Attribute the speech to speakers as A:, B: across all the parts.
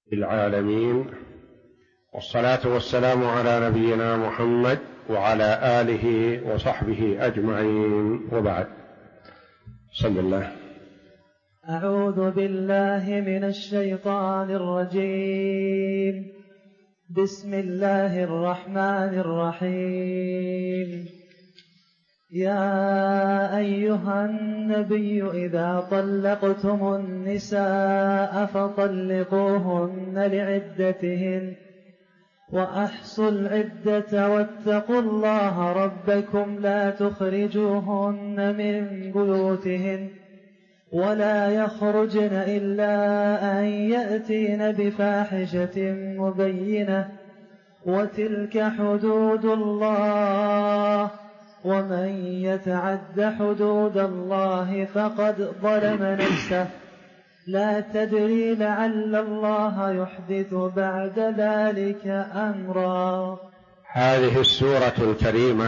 A: العالمين، والصلاة والسلام على نبينا محمد وعلى آله وصحبه أجمعين، وبعد. بسم الله.
B: أعوذ بالله من الشيطان الرجيم. بسم الله الرحمن الرحيم. يا أيها النبي إذا طلقتم النساء فطلقوهن لعدتهن وأحصوا العدة واتقوا الله ربكم لا تخرجوهن من بيوتهن ولا يخرجن إلا أن يأتين بفاحشة مبينة وتلك حدود الله ومن يتعد حدود الله فقد ظلم نفسه لا تدري لعل الله يحدث بعد ذلك أمرا.
A: هذه السورة الكريمة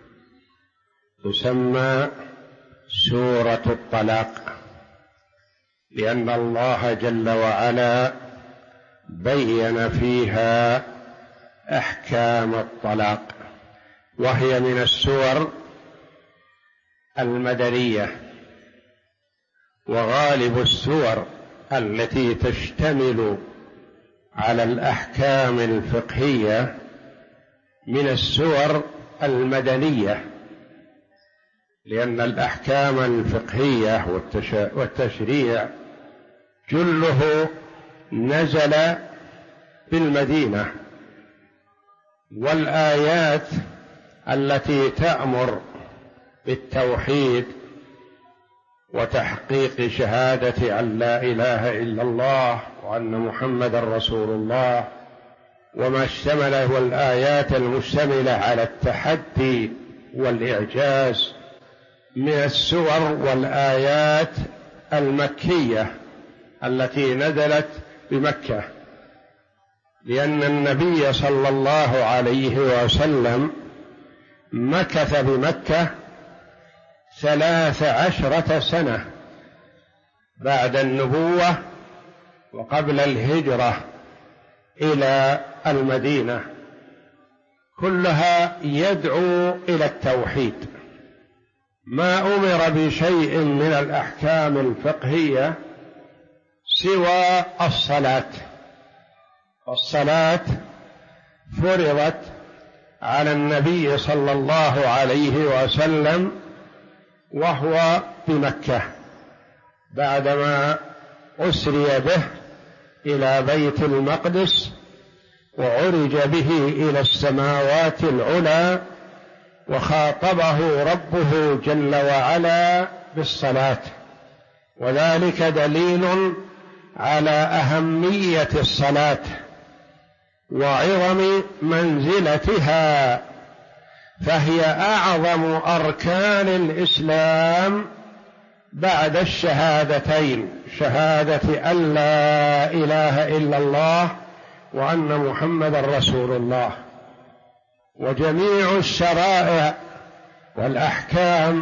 A: تسمى سورة الطلاق، لأن الله جل وعلا بين فيها أحكام الطلاق، وهي من السور المدنية، وغالب السور التي تشتمل على الأحكام الفقهية من السور المدنية، لأن الأحكام الفقهية والتشريع جله نزل بالمدينة، والآيات التي تأمر بالتوحيد وتحقيق شهادة أن لا إله إلا الله وأن محمدا رسول الله وما اشتمله الآيات المشتملة على التحدي والإعجاز من السور والآيات المكية التي نزلت بمكة، لأن النبي صلى الله عليه وسلم مكث بمكة 13 سنة بعد النبوة وقبل الهجرة إلى المدينة، كلها يدعو إلى التوحيد، ما أمر بشيء من الأحكام الفقهية سوى الصلاة. الصلاة فرضت على النبي صلى الله عليه وسلم وهو بمكة بعدما أسري به إلى بيت المقدس وعرج به إلى السماوات العلى، وخاطبه ربه جل وعلا بالصلاة، وذلك دليل على أهمية الصلاة وعظم منزلتها، فهي أعظم أركان الإسلام بعد الشهادتين، شهادة أن لا إله إلا الله وأن محمدا رسول الله. وجميع الشرائع والأحكام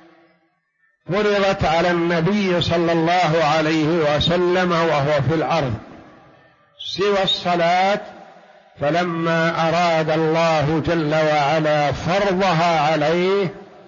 A: فرضت على النبي صلى الله عليه وسلم وهو في الأرض سوى الصلاة، فلما أراد الله جل وعلا فرضها عليه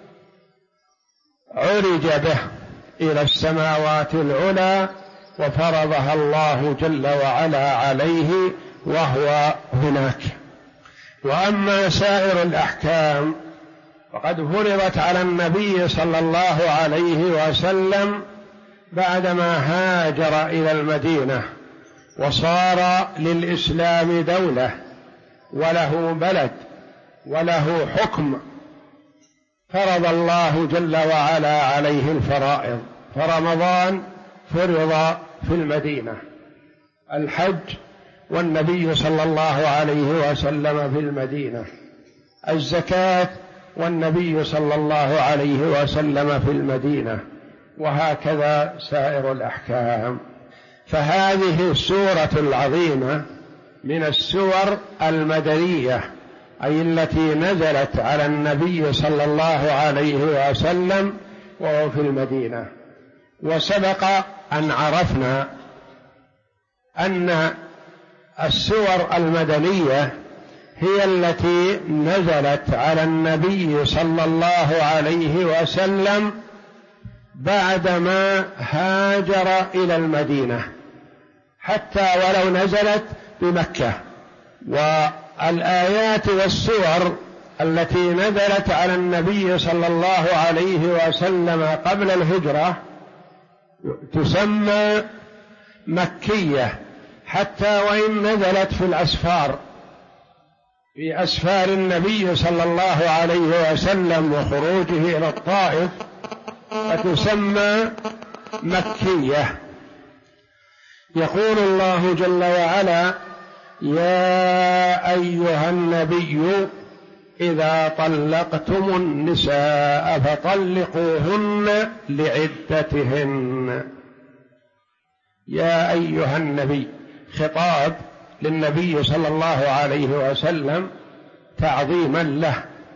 A: عرج به إلى السماوات العلى وفرضها الله جل وعلا عليه وهو هناك. وأما سائر الأحكام فقد فرضت على النبي صلى الله عليه وسلم بعدما هاجر إلى المدينة وصار للإسلام دولة وله بلد وله حكم، فرض الله جل وعلا عليه الفرائض، فرمضان فرض في المدينة، الحج والنبي صلى الله عليه وسلم في المدينة، الزكاة والنبي صلى الله عليه وسلم في المدينة، وهكذا سائر الأحكام. فهذه السورة العظيمة من السور المدنية، أي التي نزلت على النبي صلى الله عليه وسلم وهو في المدينة. وسبق أن عرفنا أن السور المدنية هي التي نزلت على النبي صلى الله عليه وسلم بعدما هاجر إلى المدينة، حتى ولو نزلت بمكة. والآيات والسور التي نزلت على النبي صلى الله عليه وسلم قبل الهجرة تسمى مكية، حتى وإن نزلت في الأسفار، في أسفار النبي صلى الله عليه وسلم وخروجه إلى الطائف، فتسمى مكية. يقول الله جل وعلا: يا أيها النبي إذا طلقتم النساء فطلقوهن لعدتهن. يا أيها النبي، خطاب للنبي صلى الله عليه وسلم تعظيما له.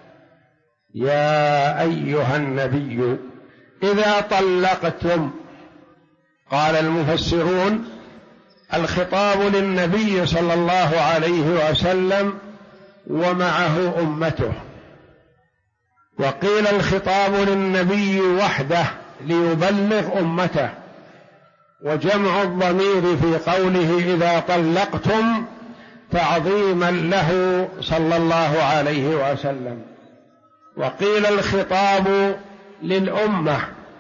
A: يا أيها النبي إذا طلقتم، قال المفسرون الخطاب للنبي صلى الله عليه وسلم ومعه أمته، وقيل الخطاب للنبي وحده ليبلغ أمته، وجمع الضمير في قوله إذا طلقتم تعظيما له صلى الله عليه وسلم. وقيل الخطاب للأمة،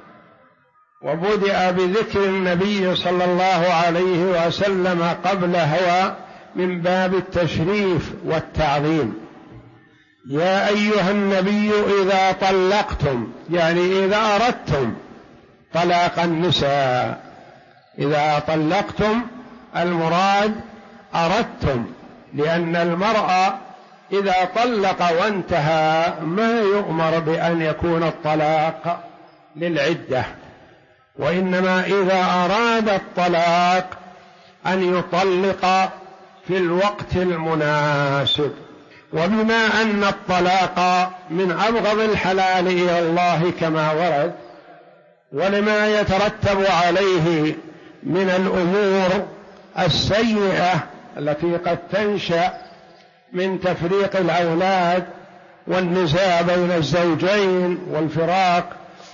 A: وبدأ بذكر النبي صلى الله عليه وسلم قبله من باب التشريف والتعظيم. يا أيها النبي إذا طلقتم، يعني إذا أردتم طلاق النساء. إذا طلقتم المراد أردتم، لأن المرأة إذا طلق وانتهى ما يؤمر بأن يكون الطلاق للعدة، وإنما إذا أراد الطلاق أن يطلق في الوقت المناسب. وبما أن الطلاق من أبغض الحلال إلى الله كما ورد، ولما يترتب عليه من الأمور السيئة التي قد تنشأ من تفريق الأولاد والنزاع بين الزوجين والفراق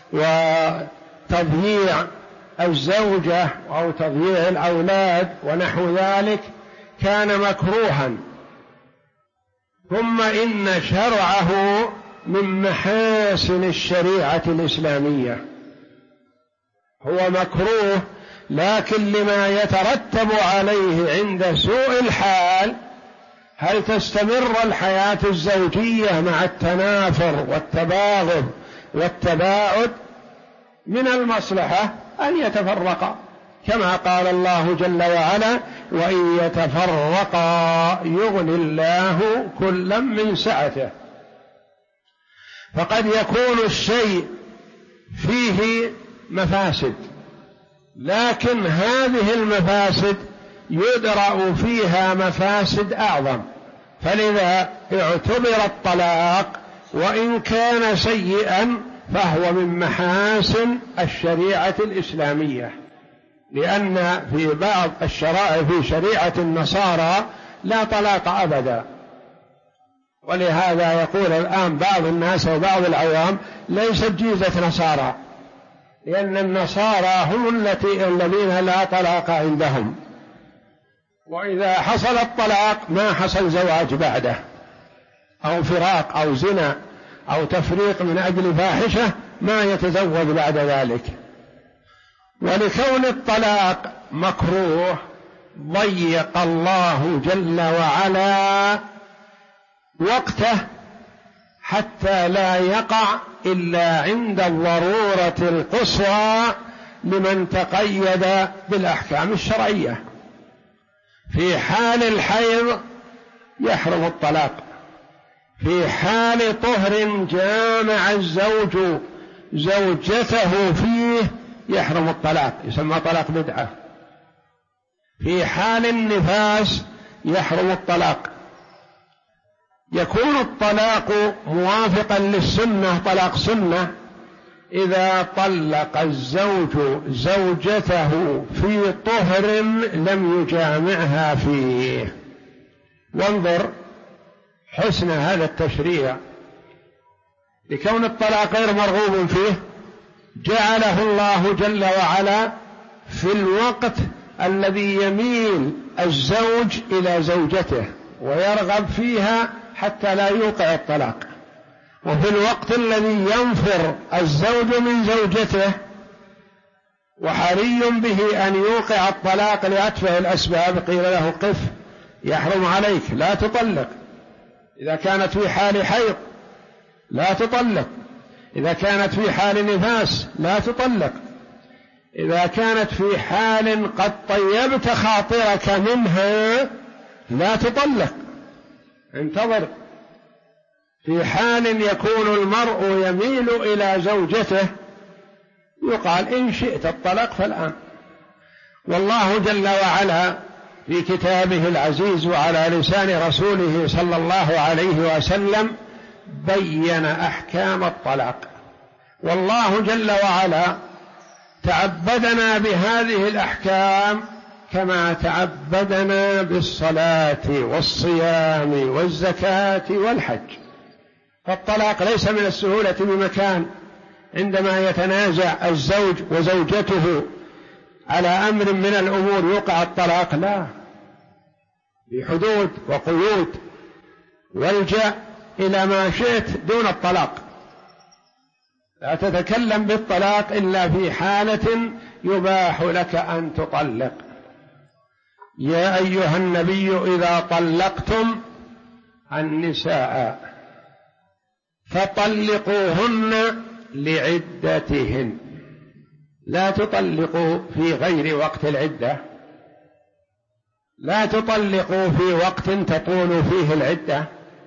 A: وتضييع الزوجة أو تضييع الأولاد ونحو ذلك، كان مكروها. ثم إن شرعه من محاسن الشريعة الإسلامية، هو مكروه، لكن لما يترتب عليه عند سوء الحال، هل تستمر الحياة الزوجية مع التنافر والتباغض والتباعد؟ من المصلحة أن يتفرقا، كما قال الله جل وعلا: وإن يتفرقا يغني الله كلا من سعته. فقد يكون الشيء فيه مفاسد، لكن هذه المفاسد يدرأ فيها مفاسد أعظم، فلذا اعتبر الطلاق وإن كان سيئا فهو من محاسن الشريعة الإسلامية، لأن في بعض الشرائع في شريعة النصارى لا طلاق أبدا. ولهذا يقول الآن بعض الناس وبعض العوام ليست جيزة نصارى، لأن النصارى هم الذين لا طلاق عندهم، وإذا حصل الطلاق ما حصل زواج بعده، أو فراق أو زنا أو تفريق من أجل فاحشة، ما يتزوج بعد ذلك. ولكون الطلاق مكروه ضيق الله جل وعلا وقته حتى لا يقع إلا عند الضرورة القصوى لمن تقيد بالأحكام الشرعية. في حال الحيض يحرم الطلاق، في حال طهر جامع الزوج زوجته فيه يحرم الطلاق، يسمى طلاق بدعة. في حال النفاس يحرم الطلاق. يكون الطلاق موافقا للسنة طلاق سنة إذا طلق الزوج زوجته في طهر لم يجامعها فيه. وانظر حسن هذا التشريع، لكون الطلاق غير مرغوب فيه جعله الله جل وعلا في الوقت الذي يميل الزوج إلى زوجته ويرغب فيها حتى لا يوقع الطلاق، وفي الوقت الذي ينفر الزوج من زوجته وحري به أن يوقع الطلاق لأتفه الأسباب قيل له قف، يحرم عليك، لا تطلق. إذا كانت في حال حيض لا تطلق، إذا كانت في حال نفاس لا تطلق، إذا كانت في حال قد طيبت خاطرك منها لا تطلق، انتظر. في حال يكون المرء يميل إلى زوجته يقال إن شئت الطلاق فالآن. والله جل وعلا في كتابه العزيز وعلى لسان رسوله صلى الله عليه وسلم بين أحكام الطلاق، والله جل وعلا تعبدنا بهذه الأحكام كما تعبدنا بالصلاة والصيام والزكاة والحج. فالطلاق ليس من السهولة بمكان، عندما يتنازع الزوج وزوجته على أمر من الأمور يوقع الطلاق، لا، بحدود وقيود، والجأ إلى ما شئت دون الطلاق، لا تتكلم بالطلاق إلا في حالة يباح لك أن تطلق. يا أيها النبي إذا طلقتم النساء فطلقوهن لعدتهن، لا تطلقوا في غير وقت العدة، لا تطلقوا في وقت تطول فيه العدة،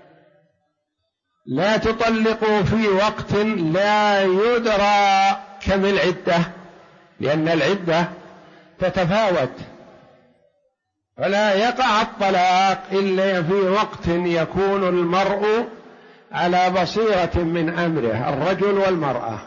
A: لا تطلقوا في وقت لا يدرى كم العدة، لأن العدة تتفاوت، فلا يقع الطلاق إلا في وقت يكون المرء على بصيرة من أمره، الرجل والمرأة.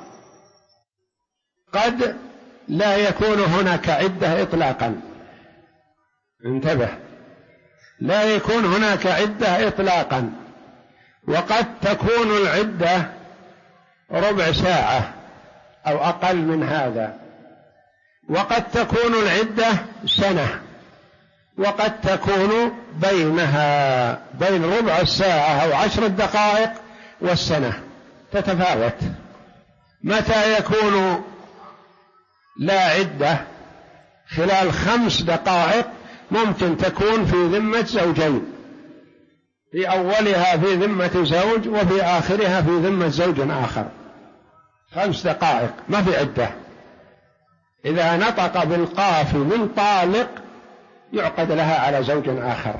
A: قد لا يكون هناك عدة إطلاقا، انتبه، لا يكون هناك عدة إطلاقا، وقد تكون العدة ربع ساعة أو أقل من هذا، وقد تكون العدة سنة، وقد تكون بينها بين ربع الساعة أو 10 دقائق والسنة، تتفاوت. متى يكون لا عدة؟ خلال 5 دقائق ممكن تكون في ذمة زوجين، في أولها في ذمة زوج وفي آخرها في ذمة زوج آخر، 5 دقائق ما في عدة. إذا نطق بالقاف من طالق يعقد لها على زوج آخر،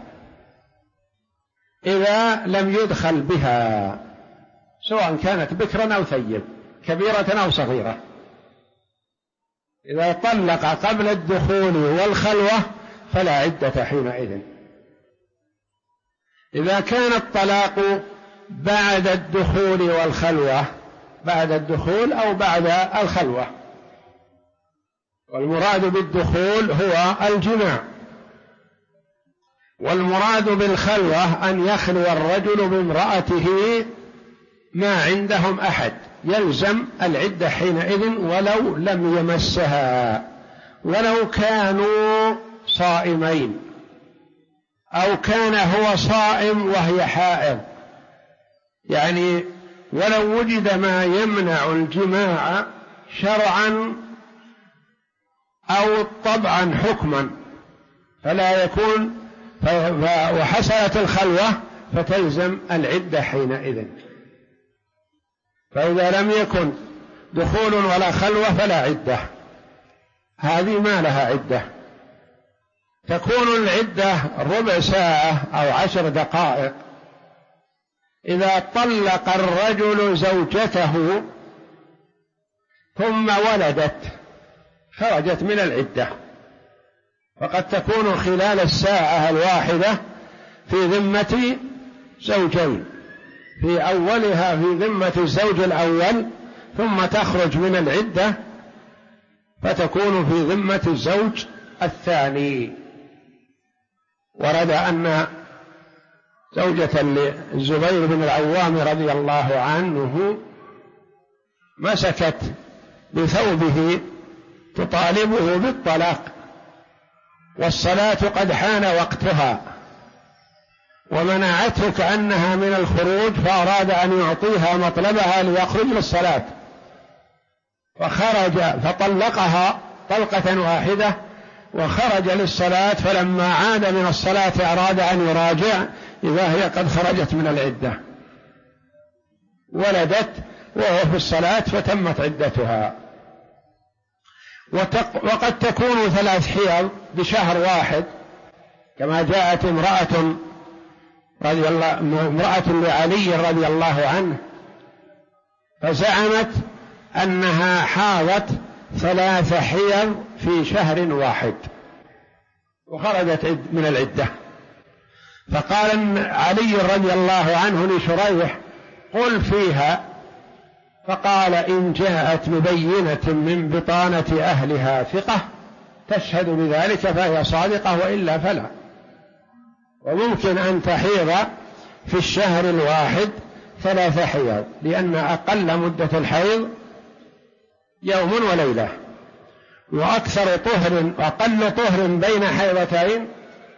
A: إذا لم يدخل بها سواء كانت بكرا أو ثيب، كبيرة أو صغيرة. إذا طلق قبل الدخول والخلوة فلا عدة حينئذ. إذا كان الطلاق بعد الدخول والخلوة، بعد الدخول أو بعد الخلوة، والمراد بالدخول هو الجماع، والمراد بالخلوة أن يخلو الرجل بامرأته ما عندهم أحد، يلزم العدة حينئذ ولو لم يمسها، ولو كانوا صائمين، أو كان هو صائم وهي حائض، يعني ولو وجد ما يمنع الجماع شرعا أو طبعا حكما فلا يكون، وحصلت الخلوة فتلزم العدة حينئذ. فإذا لم يكن دخول ولا خلوة فلا عدة، هذه ما لها عدة. تكون العدة ربع ساعة أو 10 دقائق إذا طلق الرجل زوجته ثم ولدت خرجت من العدة، فقد تكون خلال الساعة الواحدة في ذمة زوجين، في أولها في ذمة الزوج الأول ثم تخرج من العدة فتكون في ذمة الزوج الثاني. ورد أن زوجة للزبير بن العوام رضي الله عنه مسكت بثوبه تطالبه بالطلاق والصلاة قد حان وقتها، ومنعته كأنها من الخروج، فأراد أن يعطيها مطلبها ليخرج للصلاة، فخرج فطلقها طلقة واحدة وخرج للصلاة. فلما عاد من الصلاة أراد أن يراجع، إذا هي قد خرجت من العدة، ولدت وهو في الصلاة فتمت عدتها. وقد تكون 3 حيض بشهر واحد، كما جاءت امرأة لعلي رضي الله عنه فزعمت أنها حاضت 3 حيض في شهر واحد وخرجت من العدة. فقال علي رضي الله عنه لشريح: قل فيها. فقال: إن جاءت ببينة من بطانة أهلها ثقة تشهد بذلك فهي صادقة، وإلا فلا. وممكن أن تحيض في الشهر الواحد 3 حيض، لأن أقل مدة الحيض يوم وليلة، وأقل طهر بين حيضتين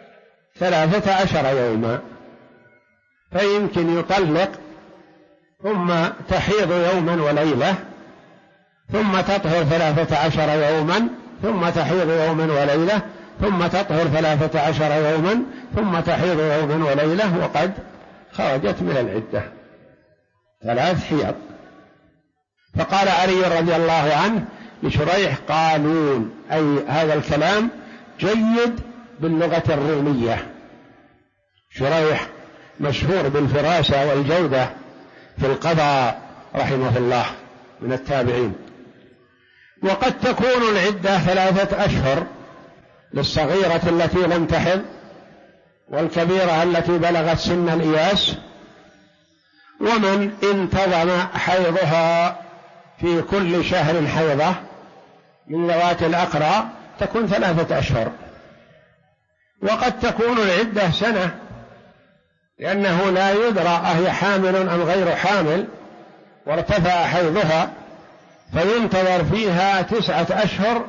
A: 13 يوما، فيمكن يطلق ثم تحيض يوما وليلة ثم تطهر 13 يوما ثم تحيض يوما وليلة ثم تطهر 13 يوما ثم تحيض يوما وليلة، وقد خرجت من العدة 3 حيض. فقال علي رضي الله عنه لشريح: قالون، أي هذا الكلام جيد باللغة الرومية. شريح مشهور بالفراسة والجودة في القضاء رحمه الله، من التابعين. وقد تكون العدة 3 أشهر للصغيرة التي لم تحض، والكبيرة التي بلغت سن الإياس. ومن انتظم حيضها في كل شهر حيضة من ذوات الأقرى تكون 3 أشهر. وقد تكون العدة سنة، لأنه لا يدرى أهي حامل أم غير حامل، وارتفع حيضها فينتظر فيها 9 أشهر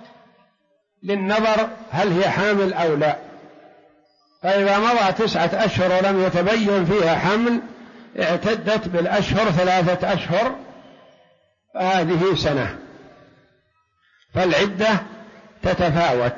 A: للنظر هل هي حامل أو لا. فإذا مضى 9 أشهر ولم يتبين فيها حمل اعتدت بالأشهر 3 أشهر، فهذه سنة. فالعدة تتفاوت،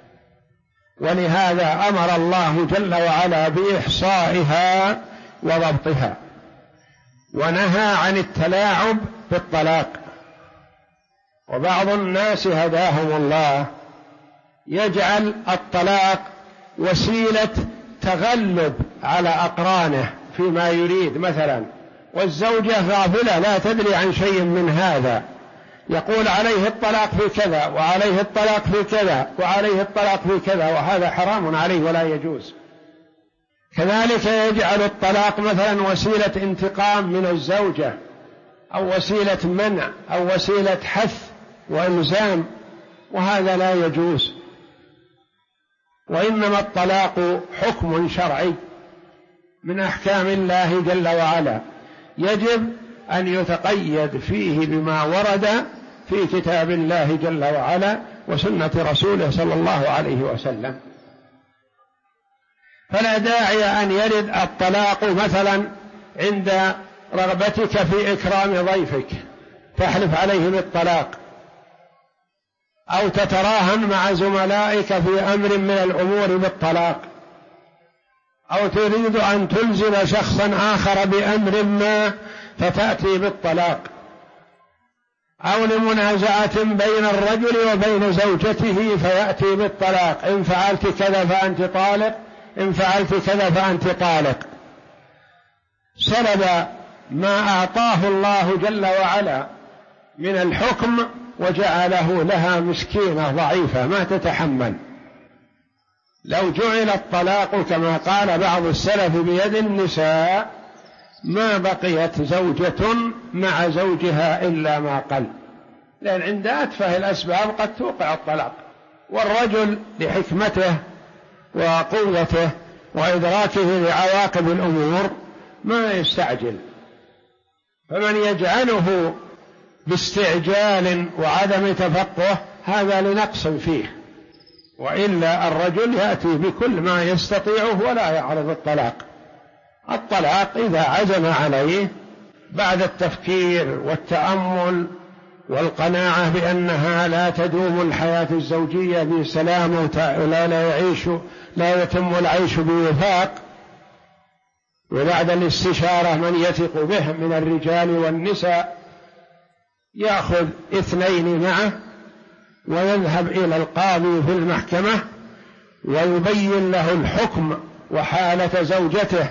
A: ولهذا أمر الله جل وعلا بإحصائها وضبطها، ونهى عن التلاعب بالطلاق. وبعض الناس هداهم الله يجعل الطلاق وسيلة تغلب على أقرانه فيما يريد مثلا، والزوجة غافلة لا تدري عن شيء من هذا، يقول عليه الطلاق في كذا وعليه الطلاق في كذا وعليه الطلاق في كذا، وهذا حرام عليه ولا يجوز. كذلك يجعل الطلاق مثلا وسيلة انتقام من الزوجة، أو وسيلة منع، أو وسيلة حث وإلزام، وهذا لا يجوز. وإنما الطلاق حكم شرعي من أحكام الله جل وعلا، يجب أن يتقيد فيه بما ورد في كتاب الله جل وعلا وسنة رسوله صلى الله عليه وسلم. فلا داعي أن يرد الطلاق مثلا عند رغبتك في إكرام ضيفك تحلف عليه بالطلاق، أو تتراهن مع زملائك في أمر من الأمور بالطلاق، أو تريد أن تلزم شخصا آخر بأمر ما فتأتي بالطلاق، أو لمنازعة بين الرجل وبين زوجته فيأتي بالطلاق: إن فعلت كذا فأنت طالق، إن فعلت كذا فأنت طالق. سلب ما أعطاه الله جل وعلا من الحكم وجعله لها مسكينة ضعيفة ما تتحمل. لو جعل الطلاق كما قال بعض السلف بيد النساء ما بقيت زوجة مع زوجها إلا ما قل، لأن عند أتفه الأسباب قد توقع الطلاق، والرجل لحكمته وقوته وإدراكه لعواقب الأمور ما يستعجل، فمن يجعله باستعجال وعدم تفقه هذا لنقص فيه، وإلا الرجل يأتي بكل ما يستطيعه ولا يعرض الطلاق. الطلاق إذا عزم عليه بعد التفكير والتأمل والقناعة بأنها لا تدوم الحياة الزوجية بسلام لا يتم العيش بوفاق، وبعد الاستشارة من يثق به من الرجال والنساء يأخذ 2 معه ويذهب إلى القاضي في المحكمة ويبين له الحكم وحالة زوجته،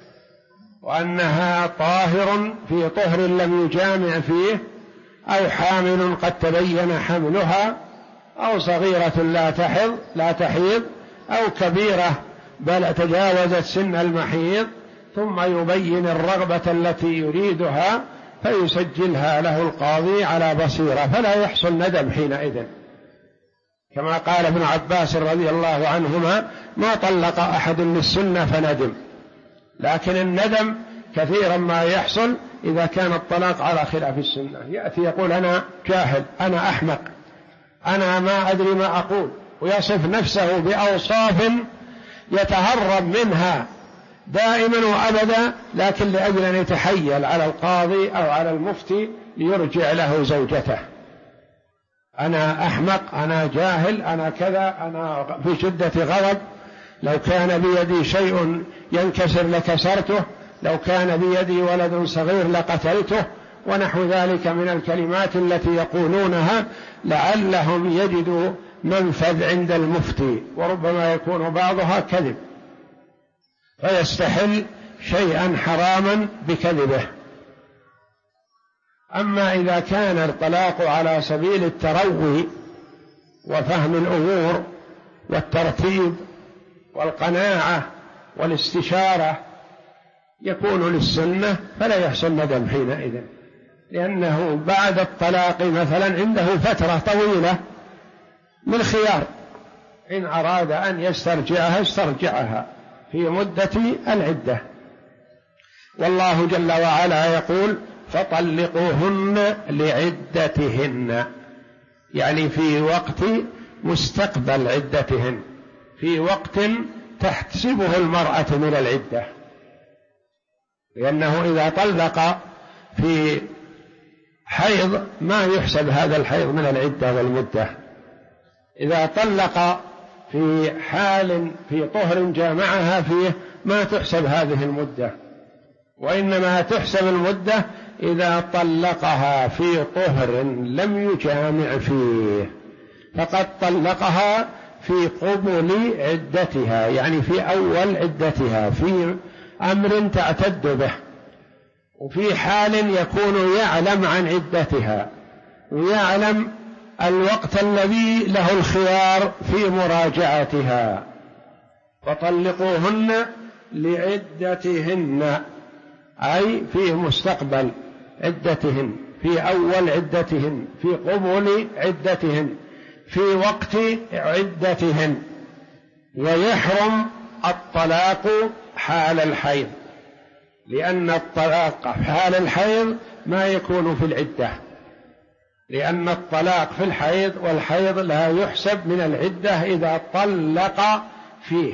A: وأنها طاهر في طهر لم يجامع فيه، أو حامل قد تبين حملها، أو صغيرة لا تحيض، أو كبيرة بل تجاوزت سن المحيض، ثم يبين الرغبة التي يريدها فيسجلها له القاضي على بصيرة، فلا يحصل ندم حينئذ، كما قال ابن عباس رضي الله عنهما: ما طلق أحد للسنة فندم. لكن الندم كثيرا ما يحصل إذا كان الطلاق على خلاف السنة، يأتي يقول: أنا جاهل، أنا أحمق، أنا ما أدري ما أقول، ويصف نفسه بأوصاف يتهرب منها دائما وأبدا، لكن لأجل أن يتحيل على القاضي أو على المفتي ليرجع له زوجته: أنا أحمق، أنا جاهل، أنا كذا، أنا في شدة غضب، لو كان بيدي شيء ينكسر لكسرته، لو كان بيدي ولد صغير لقتلته، ونحو ذلك من الكلمات التي يقولونها لعلهم يجدوا منفذ عند المفتي، وربما يكون بعضها كذب، فيستحل شيئا حراما بكذبه. أما إذا كان الطلاق على سبيل التروي وفهم الأمور والترتيب والقناعة والاستشارة يكون للسنة، فلا يحصل ندم حينئذ، لأنه بعد الطلاق مثلا عنده فترة طويلة من خيار، إن أراد أن يسترجعها استرجعها في مدة العدة. والله جل وعلا يقول: فطلقوهن لعدتهن، يعني في وقت مستقبل عدتهن، في وقت تحتسبه المرأة من العدة، لأنه إذا طلق في حيض ما يحسب هذا الحيض من العدة والمدة. إذا طلق في حال في طهر جامعها فيه ما تحسب هذه المدة، وإنما تحسب المدة إذا طلقها في طهر لم يجامع فيه، فقد طلقها في قبل عدتها، يعني في أول عدتها، في أمر تعتد به، وفي حال يكون يعلم عن عدتها ويعلم الوقت الذي له الخيار في مراجعتها. فطلقوهن لعدتهن، أي في مستقبل عدتهن، في أول عدتهن، في قبل عدتهن، في وقت عدتهن. ويحرم الطلاق حال الحيض، لأن الطلاق حال الحيض ما يكون في العدة، لأن الطلاق في الحيض، والحيض لا يحسب من العدة إذا طلق فيه.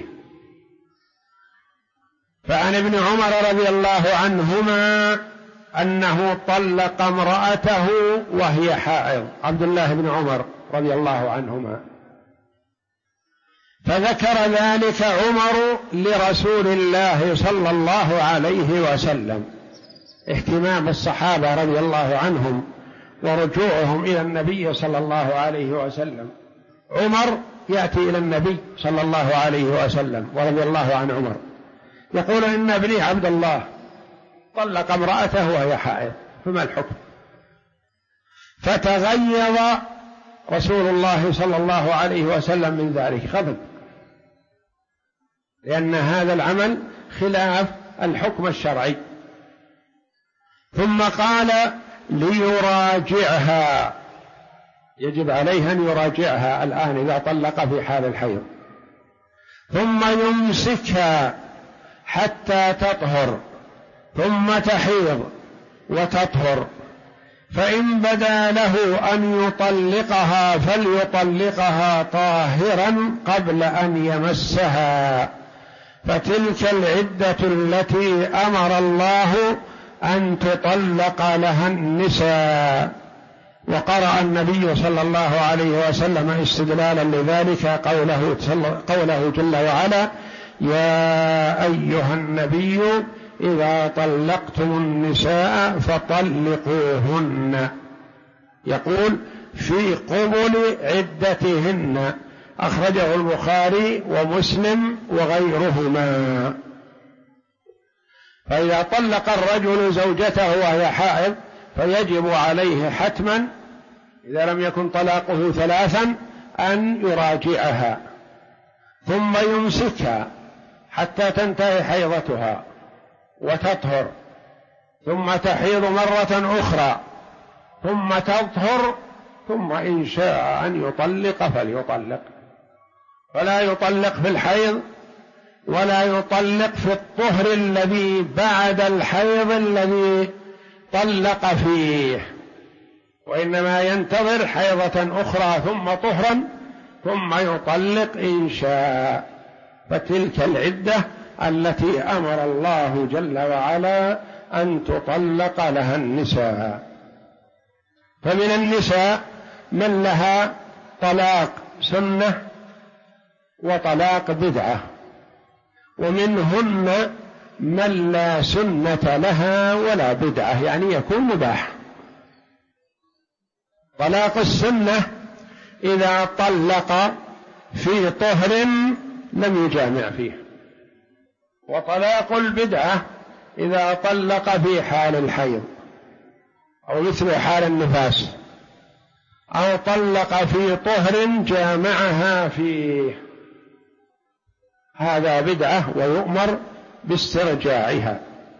A: فعن ابن عمر رضي الله عنهما أنه طلق امرأته وهي حائض، عبد الله بن عمر رضي الله عنهما، فذكر ذلك عمر لرسول الله صلى الله عليه وسلم، اهتمام الصحابة رضي الله عنهم ورجوعهم إلى النبي صلى الله عليه وسلم. عمر يأتي إلى النبي صلى الله عليه وسلم ورضي الله عن عمر، يقول: إن ابني عبد الله طلق امرأته وهي حائض، فما الحكم؟ فتغيظ رسول الله صلى الله عليه وسلم من ذلك، غضب، لأن هذا العمل خلاف الحكم الشرعي، ثم قال ليراجعها، يجب عليه أن يراجعها الآن إذا طلق في حال الحيض، ثم يمسكها حتى تطهر ثم تحيض وتطهر، فإن بدا له أن يطلقها فليطلقها طاهرا قبل أن يمسها، فتلك العدة التي أمر الله أن تطلق لها النساء. وقرأ النبي صلى الله عليه وسلم استدلالا لذلك قوله جل وعلا: يا أيها النبي إذا طلقتم النساء فطلقوهن، يقول في قبل عدتهن، أخرجه البخاري ومسلم وغيرهما. فإذا طلق الرجل زوجته وهي حائض فيجب عليه حتما إذا لم يكن طلاقه ثلاثا أن يراجعها، ثم يمسكها حتى تنتهي حيضتها وتطهر، ثم تحيض مرة أخرى، ثم تطهر، ثم إن شاء أن يطلق فليطلق، فلا يطلق في الحيض ولا يطلق في الطهر الذي بعد الحيض الذي طلق فيه، وإنما ينتظر حيضة أخرى ثم طهرا ثم يطلق إن شاء. فتلك العدة التي أمر الله جل وعلا أن تطلق لها النساء. فمن النساء من لها طلاق سنة وطلاق بدعة، ومنهن من لا سنة لها ولا بدعة، يعني يكون مباح. طلاق السنة إذا طلق في طهر لم يجامع فيه، وطلاق البدعة إذا طلق في حال الحيض أو مثل حال النفاس، أو طلق في طهر جامعها فيه، هذا بدعة ويؤمر باسترجاعها.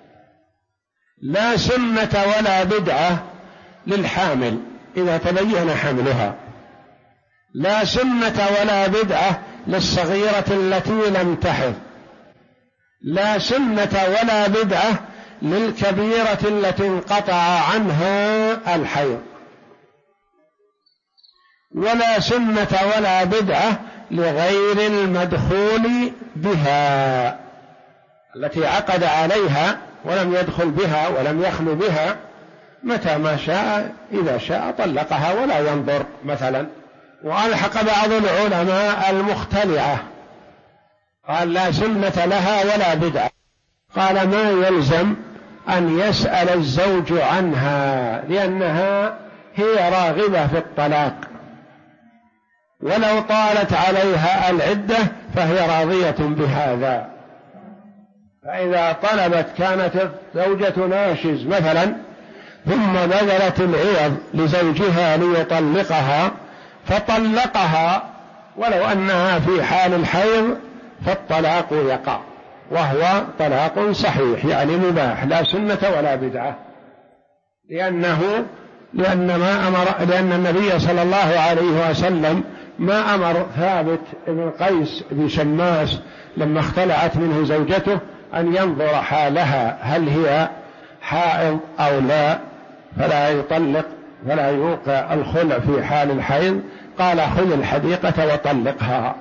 A: لا سنة ولا بدعة للحامل إذا تبين حملها، لا سنة ولا بدعة للصغيرة التي لم تحض، لا سنة ولا بدعة للكبيرة التي انقطع عنها الحيض، ولا سنة ولا بدعة لغير المدخول بها، التي عقد عليها ولم يدخل بها ولم يخلو بها، متى ما شاء إذا شاء طلقها ولا ينظر مثلا. وألحق بعض العلماء المختلعة، قال لا سنة لها ولا بدعة، قال ما يلزم أن يسأل الزوج عنها لأنها هي راغبة في الطلاق، ولو طالت عليها العدة فهي راضية بهذا. فإذا طلبت، كانت زوجة ناشز مثلا ثم بذلت العوض لزوجها ليطلقها فطلقها ولو أنها في حال الحيض، فالطلاق يقع وهو طلاق صحيح يعني مباح، لا سنة ولا بدعة، لأن النبي صلى الله عليه وسلم ما أمر ثابت بن قيس بن شماس لما اختلعت منه زوجته أن ينظر حالها هل هي حائض أو لا، فلا يطلق ولا يوقع الخلع في حال الحيض، قال خذ الحديقة وطلقها.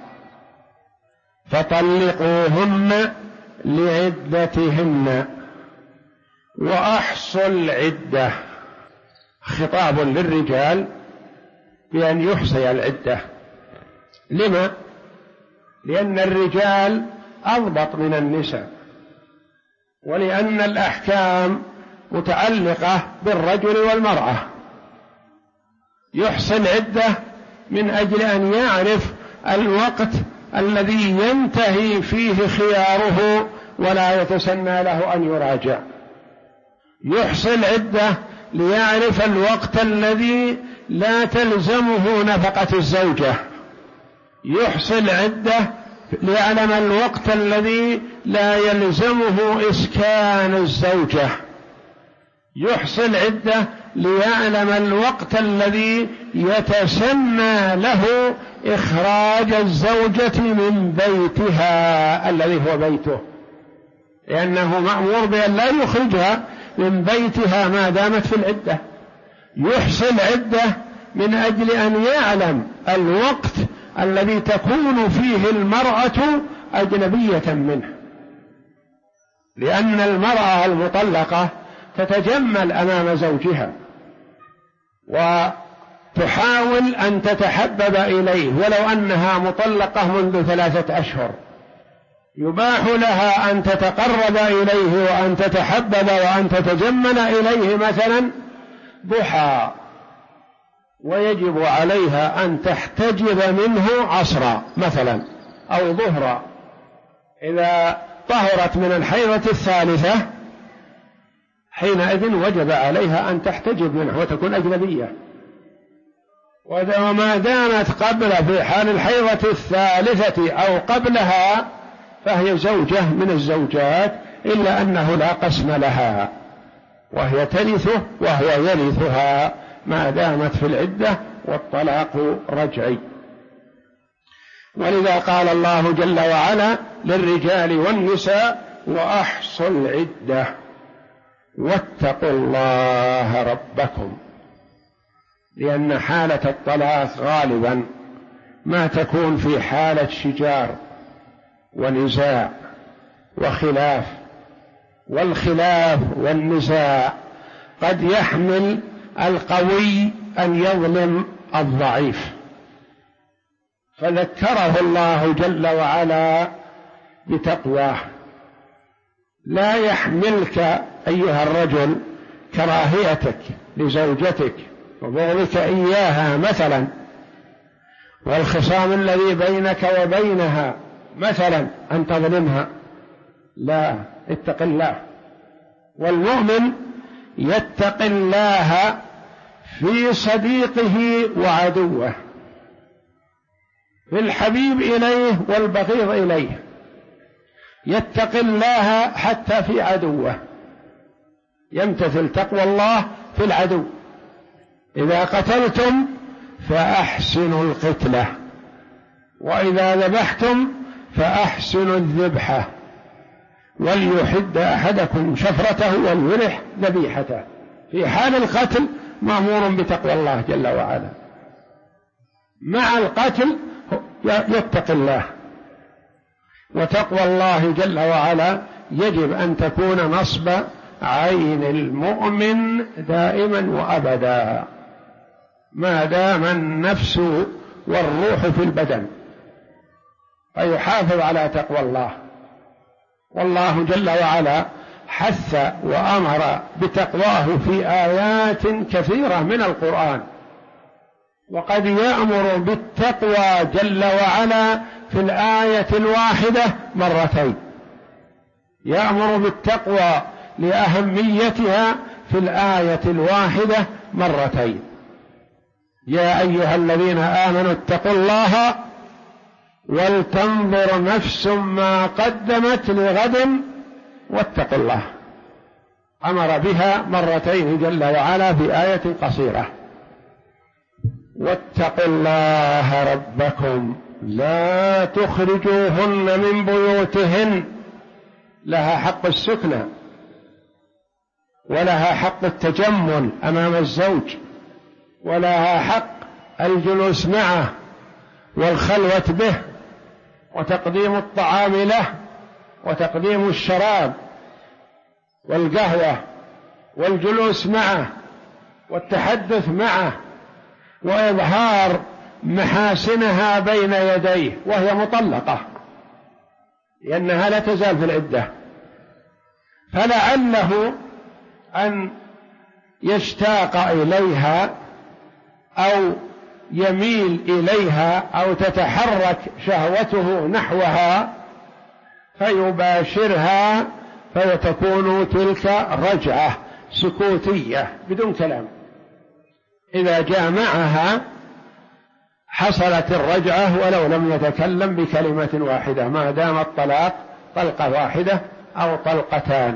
A: فطلقوهن لعدتهن وأحصوا العدة، خطاب للرجال بأن يحصي العدة. لما؟ لأن الرجال أضبط من النساء، ولأن الأحكام متعلقة بالرجل والمرأة. يحصي العدة من أجل أن يعرف الوقت الذي ينتهي فيه خياره ولا يتسنى له أن يراجع. يحصي العدة ليعرف الوقت الذي لا تلزمه نفقة الزوجة. يحصي العدة ليعلم الوقت الذي لا يلزمه إسكان الزوجة. يحصي العدة ليعلم الوقت الذي يتسنى له إخراج الزوجة من بيتها الذي هو بيته، لأنه مأمور بأن لا يخرجها من بيتها ما دامت في العدة. يحصي العدة من أجل أن يعلم الوقت الذي تكون فيه المرأة أجنبية منه، لأن المرأة المطلقة تتجمل أمام زوجها وتحاول أن تتحبب إليه، ولو أنها مطلقة منذ 3 أشهر يباح لها أن تتقرب إليه وأن تتحبب وأن تتجمل إليه مثلا ضحى، ويجب عليها أن تحتجب منه عصرا مثلا أو ظهرا. إذا طهرت من الحيضة 3 حينئذ وجب عليها أن تحتجب منه وتكون أجنبية. وما دامت قبل في حال الحيضة 3 أو قبلها فهي زوجة من الزوجات، إلا أنه لا قسم لها، وهي ترثه وهو يرثها ما دامت في العدة، والطلاق رجعي. ولذا قال الله جل وعلا للرجال والنساء: وأحصوا العدة واتقوا الله ربكم، لأن حالة الطلاق غالبا ما تكون في حالة شجار ونزاع وخلاف، والخلاف والنزاع قد يحمل القوي أن يظلم الضعيف، فذكره الله جل وعلا بتقواه. لا يحملك أيها الرجل كراهيتك لزوجتك وبغضك إياها مثلا، والخصام الذي بينك وبينها مثلا أن تظلمها، لا، اتق الله. والمؤمن يتقي الله في صديقه وعدوه، في الحبيب إليه والبغيض إليه، يتقي الله حتى في عدوه، يمتثل تقوى الله في العدو. إذا قتلتم فأحسنوا القتلة، وإذا ذبحتم فأحسنوا الذبحة، وليحد أحدكم شفرته وليرح ذبيحته. في حال القتل مأمور بتقوى الله جل وعلا، مع القتل يتقي الله. وتقوى الله جل وعلا يجب أن تكون نصب عين المؤمن دائما وأبدا ما دام النفس والروح في البدن، فيحافظ على تقوى الله. والله جل وعلا حث وأمر بتقواه في آيات كثيرة من القرآن، وقد يأمر بالتقوى جل وعلا في الآية الواحدة مرتين، يأمر بالتقوى لأهميتها في الآية الواحدة مرتين: يا أيها الذين آمنوا اتقوا الله ولتنظر نفس ما قدمت لغد واتقوا الله. أمر بها مرتين جل وعلا في آية قصيرة. واتقوا الله ربكم لا تخرجوهن من بيوتهن، لها حق السكنى ولها حق التجمل أمام الزوج، ولها حق الجلوس معه والخلوة به وتقديم الطعام له وتقديم الشراب والقهوة والجلوس معه والتحدث معه وإظهار محاسنها بين يديه وهي مطلقة، لأنها لا تزال في العدة، فلعله أن يشتاق إليها أو يميل إليها أو تتحرك شهوته نحوها فيباشرها، فيتكون تلك رجعة سكوتية بدون كلام. إذا جامعها حصلت الرجعة ولو لم يتكلم بكلمة واحدة، ما دام الطلاق طلقة واحدة أو طلقتان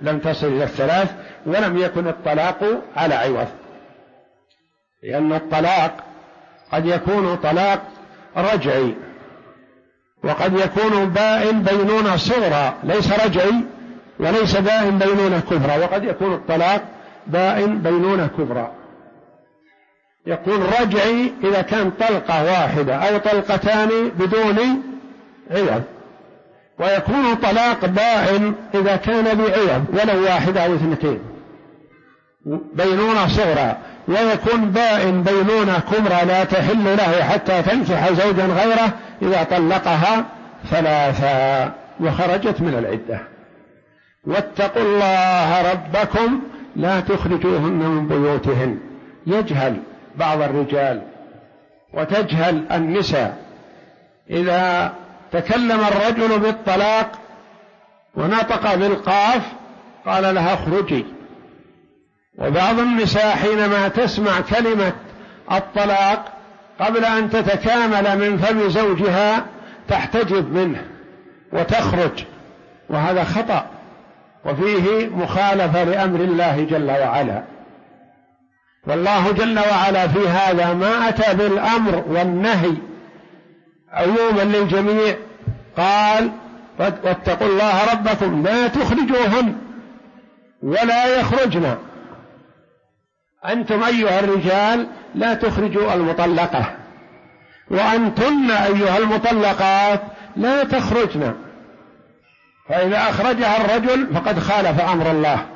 A: لم تصل إلى الثلاث ولم يكن الطلاق على عوض، لأن الطلاق قد يكون طلاق رجعي وقد يكون بائن بينونة صغرى ليس رجعي وليس بائن بينونة كبرى، وقد يكون الطلاق بائن بينونة كبرى. يكون رجعي إذا كان طلقة واحدة أو طلقتان بدون عوض، ويكون طلاق بائن إذا كان بعوض ولو واحدة أو اثنتين بينونة صغرى، ويكون بائن بينونة كبرى لا تحل له حتى تنكح زوجا غيره إذا طلقها ثلاثا وخرجت من العدة. واتقوا الله ربكم لا تخرجوهن من بيوتهن. يجهل بعض الرجال وتجهل النساء، إذا تكلم الرجل بالطلاق ونطق بالقاف قال لها اخرجي، وبعض النساء حينما تسمع كلمة الطلاق قبل أن تتكامل من فم زوجها تحتجب منه وتخرج، وهذا خطأ وفيه مخالفة لأمر الله جل وعلا. والله جل وعلا في هذا ما أتى بالأمر والنهي عموما للجميع، قال واتقوا الله ربكم لا تخرجوهن ولا يخرجن. أنتم أيها الرجال لا تخرجوا المطلقة، وأنتن أيها المطلقات لا تخرجن، فإذا أخرجها الرجل فقد خالف أمر الله،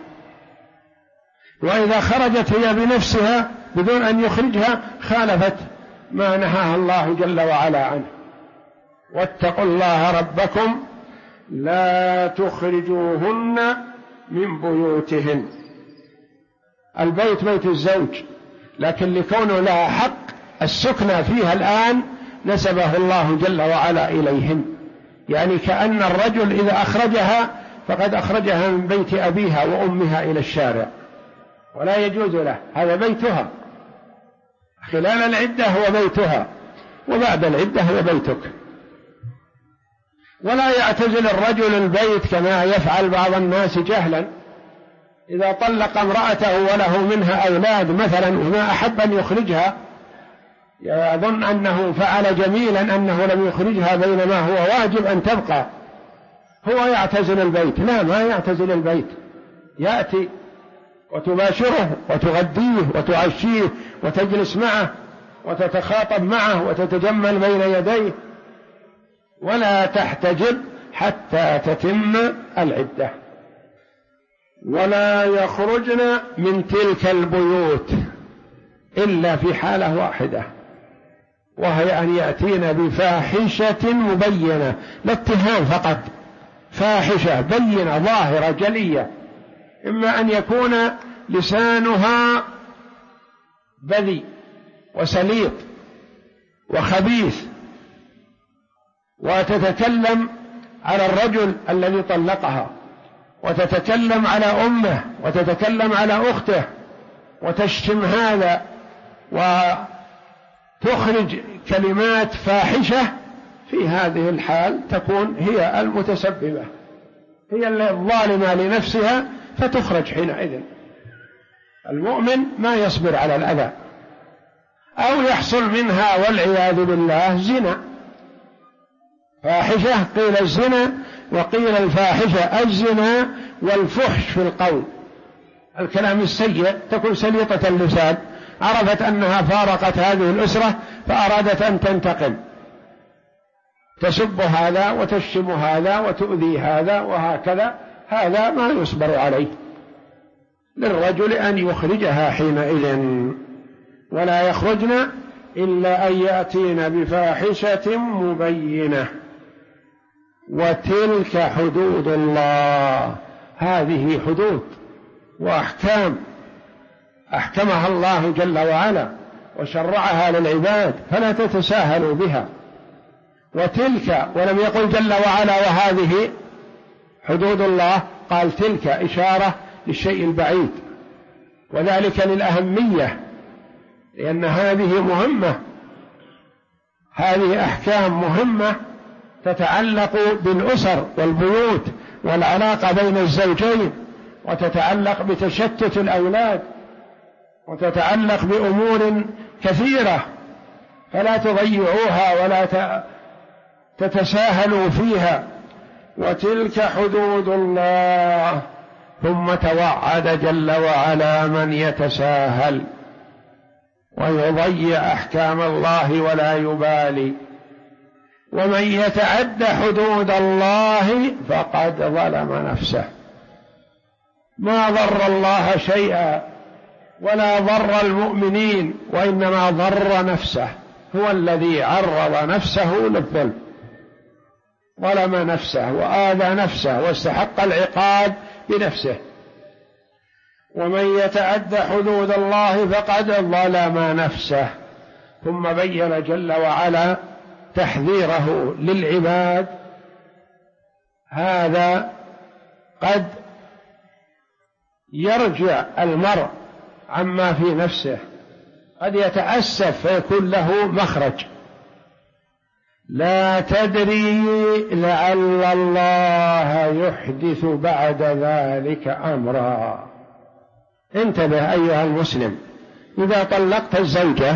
A: وإذا خرجت هي بنفسها بدون أن يخرجها خالفت ما نهاها الله جل وعلا عنه. واتقوا الله ربكم لا تخرجوهن من بيوتهن. البيت بيت الزوج، لكن لكونه لها حق السكنى فيها الآن نسبه الله جل وعلا إليهن، يعني كأن الرجل إذا أخرجها فقد أخرجها من بيت أبيها وأمها إلى الشارع، ولا يجوز له، هذا بيتها خلال العدة هو بيتها، وبعد العدة هو بيتك. ولا يعتزل الرجل البيت كما يفعل بعض الناس جهلا، إذا طلق امرأته وله منها أولاد مثلا وما أحب أن يخرجها يظن أنه فعل جميلا أنه لم يخرجها بينما هو واجب أن تبقى، هو يعتزل البيت. لا، ما يعتزل البيت، يأتي وتباشره وتغديه وتعشيه وتجلس معه وتتخاطب معه وتتجمل بين يديه، ولا تحتجب حتى تتم العدة. ولا يخرجن من تلك البيوت إلا في حالة واحدة، وهي أن يأتين بفاحشة مبينة، لا اتهام فقط، فاحشة بينة ظاهرة جلية، إما أن يكون لسانها بذي وسليط وخبيث وتتكلم على الرجل الذي طلقها، وتتكلم على أمه وتتكلم على أخته وتشتم هذا وتخرج كلمات فاحشة، في هذه الحال تكون هي المتسببة، هي الظالمة لنفسها فتخرج حينئذ. المؤمن ما يصبر على الأذى، أو يحصل منها والعياذ بالله زنا، فاحشة قيل الزنا وقيل الفاحشة الزنا والفحش في القول، الكلام السيء، تكون سليطة اللسان، عرفت أنها فارقت هذه الأسرة فأرادت أن تنتقم، تسب هذا وتشتم هذا وتؤذي هذا وهكذا، هذا ما يصبر عليه، للرجل أن يخرجها حينئذ. ولا يخرجن إلا أن يأتين بفاحشة مبينة، وتلك حدود الله، هذه حدود وأحكام أحكمها الله جل وعلا وشرعها للعباد، فلا تتساهلوا بها. وتلك، ولم يقل جل وعلا وهذه حدود الله، قال تلك إشارة للشيء البعيد، وذلك للأهمية، لأن هذه مهمة، هذه أحكام مهمة تتعلق بالأسر والبيوت والعلاقة بين الزوجين، وتتعلق بتشتت الأولاد، وتتعلق بأمور كثيرة، فلا تضيعوها ولا تتساهلوا فيها. وتلك حدود الله. ثم توعد جل وعلا من يتساهل ويضيع أحكام الله ولا يبالي. ومن يتعد حدود الله فقد ظلم نفسه. ما ضر الله شيئا ولا ضر المؤمنين، وإنما ضر نفسه. هو الذي عرض نفسه للظلم، ظلم نفسه وآذى نفسه واستحق العقاب بنفسه. ومن يتعد حدود الله فقد ظلم نفسه. ثم بين جل وعلا تحذيره للعباد. هذا قد يرجع المرء عما في نفسه، قد يتأسف فيكون له مخرج. لا تدري لعل الله يحدث بعد ذلك أمرا. انتبه أيها المسلم، إذا طلقت الزوجة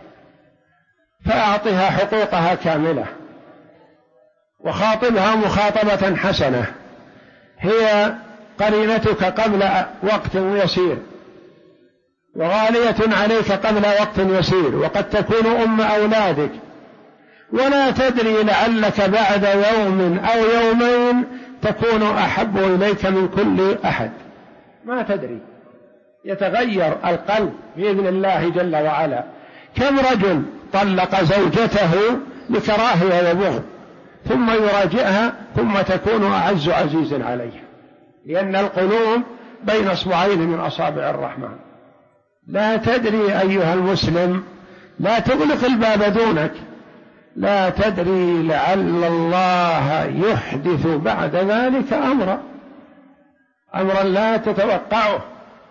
A: فأعطها حقوقها كاملة، وخاطبها مخاطبة حسنة، هي قرينتك قبل وقت يسير، وغالية عليك قبل وقت يسير، وقد تكون أم أولادك، ولا تدري لعلك بعد يوم أو يومين تكون أحب إليك من كل أحد. ما تدري، يتغير القلب بإذن الله جل وعلا. كم رجل طلق زوجته لكراهية وبغض، ثم يراجعها ثم تكون أعز عزيز عليه، لأن القلوب بين أصبعين من أصابع الرحمن. لا تدري أيها المسلم، لا تغلق الباب دونك. لا تدري لعل الله يحدث بعد ذلك أمرا لا تتوقعه.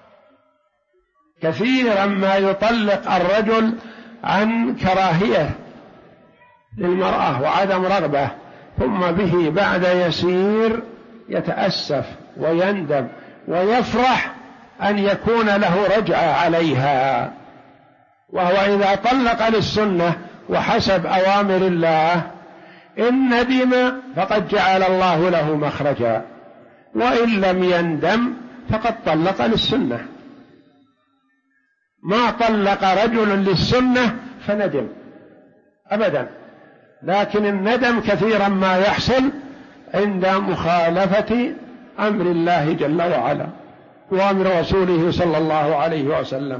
A: كثيرا ما يطلق الرجل عن كراهية للمرأة وعدم رغبة، ثم به بعد يسير يتأسف ويندم ويفرح أن يكون له رجعة عليها. وهو إذا طلق للسنة وحسب أوامر الله إن ندم فقد جعل الله له مخرجا، وإن لم يندم فقد طلق للسنة. ما طلق رجل للسنة فندم أبدا، لكن الندم كثيرا ما يحصل عند مخالفة أمر الله جل وعلا وأمر رسوله صلى الله عليه وسلم.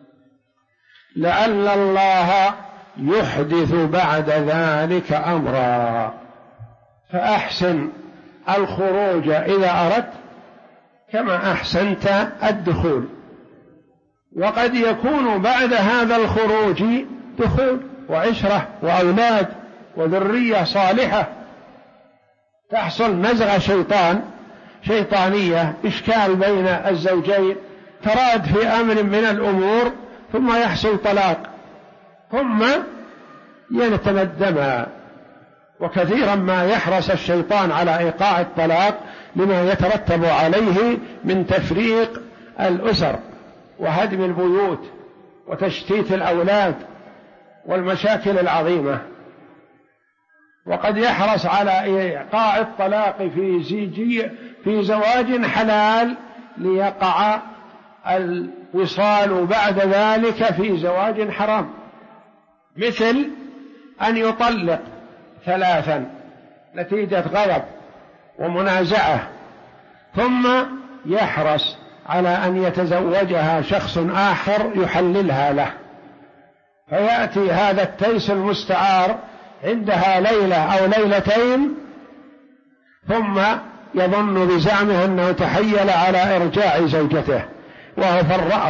A: لعل الله يحدث بعد ذلك أمرا، فأحسن الخروج إذا أردت كما أحسنت الدخول. وقد يكون بعد هذا الخروج دخول وعشرة وأولاد وذرية صالحة، تحصل نزغة شيطانية، إشكال بين الزوجين، تراد في أمر من الأمور، ثم يحصل طلاق، ثم يتندما. وكثيرا ما يحرص الشيطان على إيقاع الطلاق لما يترتب عليه من تفريق الأسر وهدم البيوت وتشتيت الأولاد والمشاكل العظيمة. وقد يحرص على إيقاع الطلاق في زواج حلال ليقع الوصال بعد ذلك في زواج حرام، مثل أن يطلق 3 نتيجة غضب ومنازعة، ثم يحرص على أن يتزوجها شخص آخر يحللها له، فيأتي هذا التيس المستعار عندها ليلة أو ليلتين، ثم يظن بزعمه أنه تحيل على إرجاع زوجته، وهو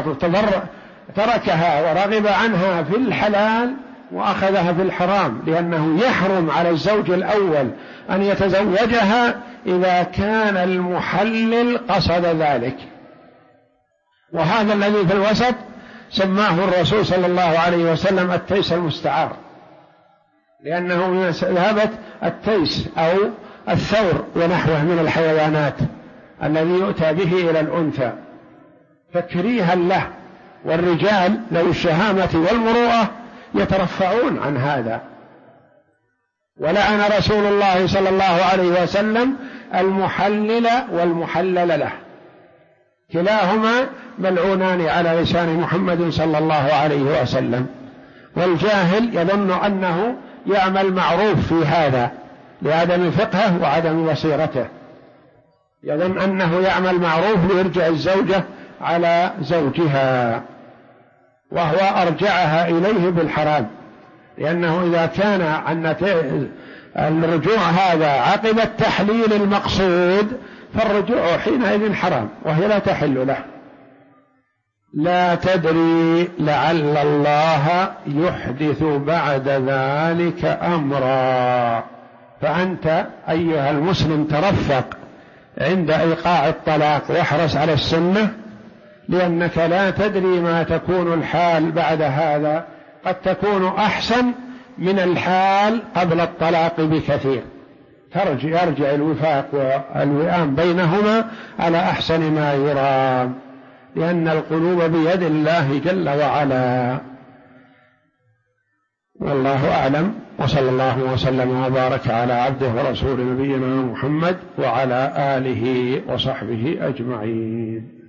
A: تركها ورغب عنها في الحلال وأخذها في الحرام، لأنه يحرم على الزوج الأول أن يتزوجها إذا كان المحلل قصد ذلك. وهذا الذي في الوسط سماه الرسول صلى الله عليه وسلم التيس المستعار، لأنه من ذهبت التيس أو الثور ونحوه من الحيوانات الذي يؤتى به إلى الأنثى تكريها له، والرجال ذوي الشهامة والمروءة يترفعون عن هذا. ولعن رسول الله صلى الله عليه وسلم المحلل والمحلل له، كلاهما ملعونان على لسان محمد صلى الله عليه وسلم. والجاهل يظن أنه يعمل معروف في هذا لعدم فقهه وعدم بصيرته، يظن أنه يعمل معروف ليرجع الزوجة على زوجها، وهو أرجعها إليه بالحرام، لأنه إذا كان عن الرجوع هذا عقب التحليل المقصود فالرجوع حينئذ حرام وهي لا تحل له. لا تدري لعل الله يحدث بعد ذلك أمرا. فأنت أيها المسلم ترفق عند إيقاع الطلاق واحرص على السنة، لأنك لا تدري ما تكون الحال بعد هذا، قد تكون أحسن من الحال قبل الطلاق بكثير، يرجع الوفاق والوئام بينهما على أحسن ما يرام، لأن القلوب بيد الله جل وعلا. والله أعلم، وصلى الله وسلم وبارك على عبده ورسول نبينا محمد وعلى آله وصحبه أجمعين.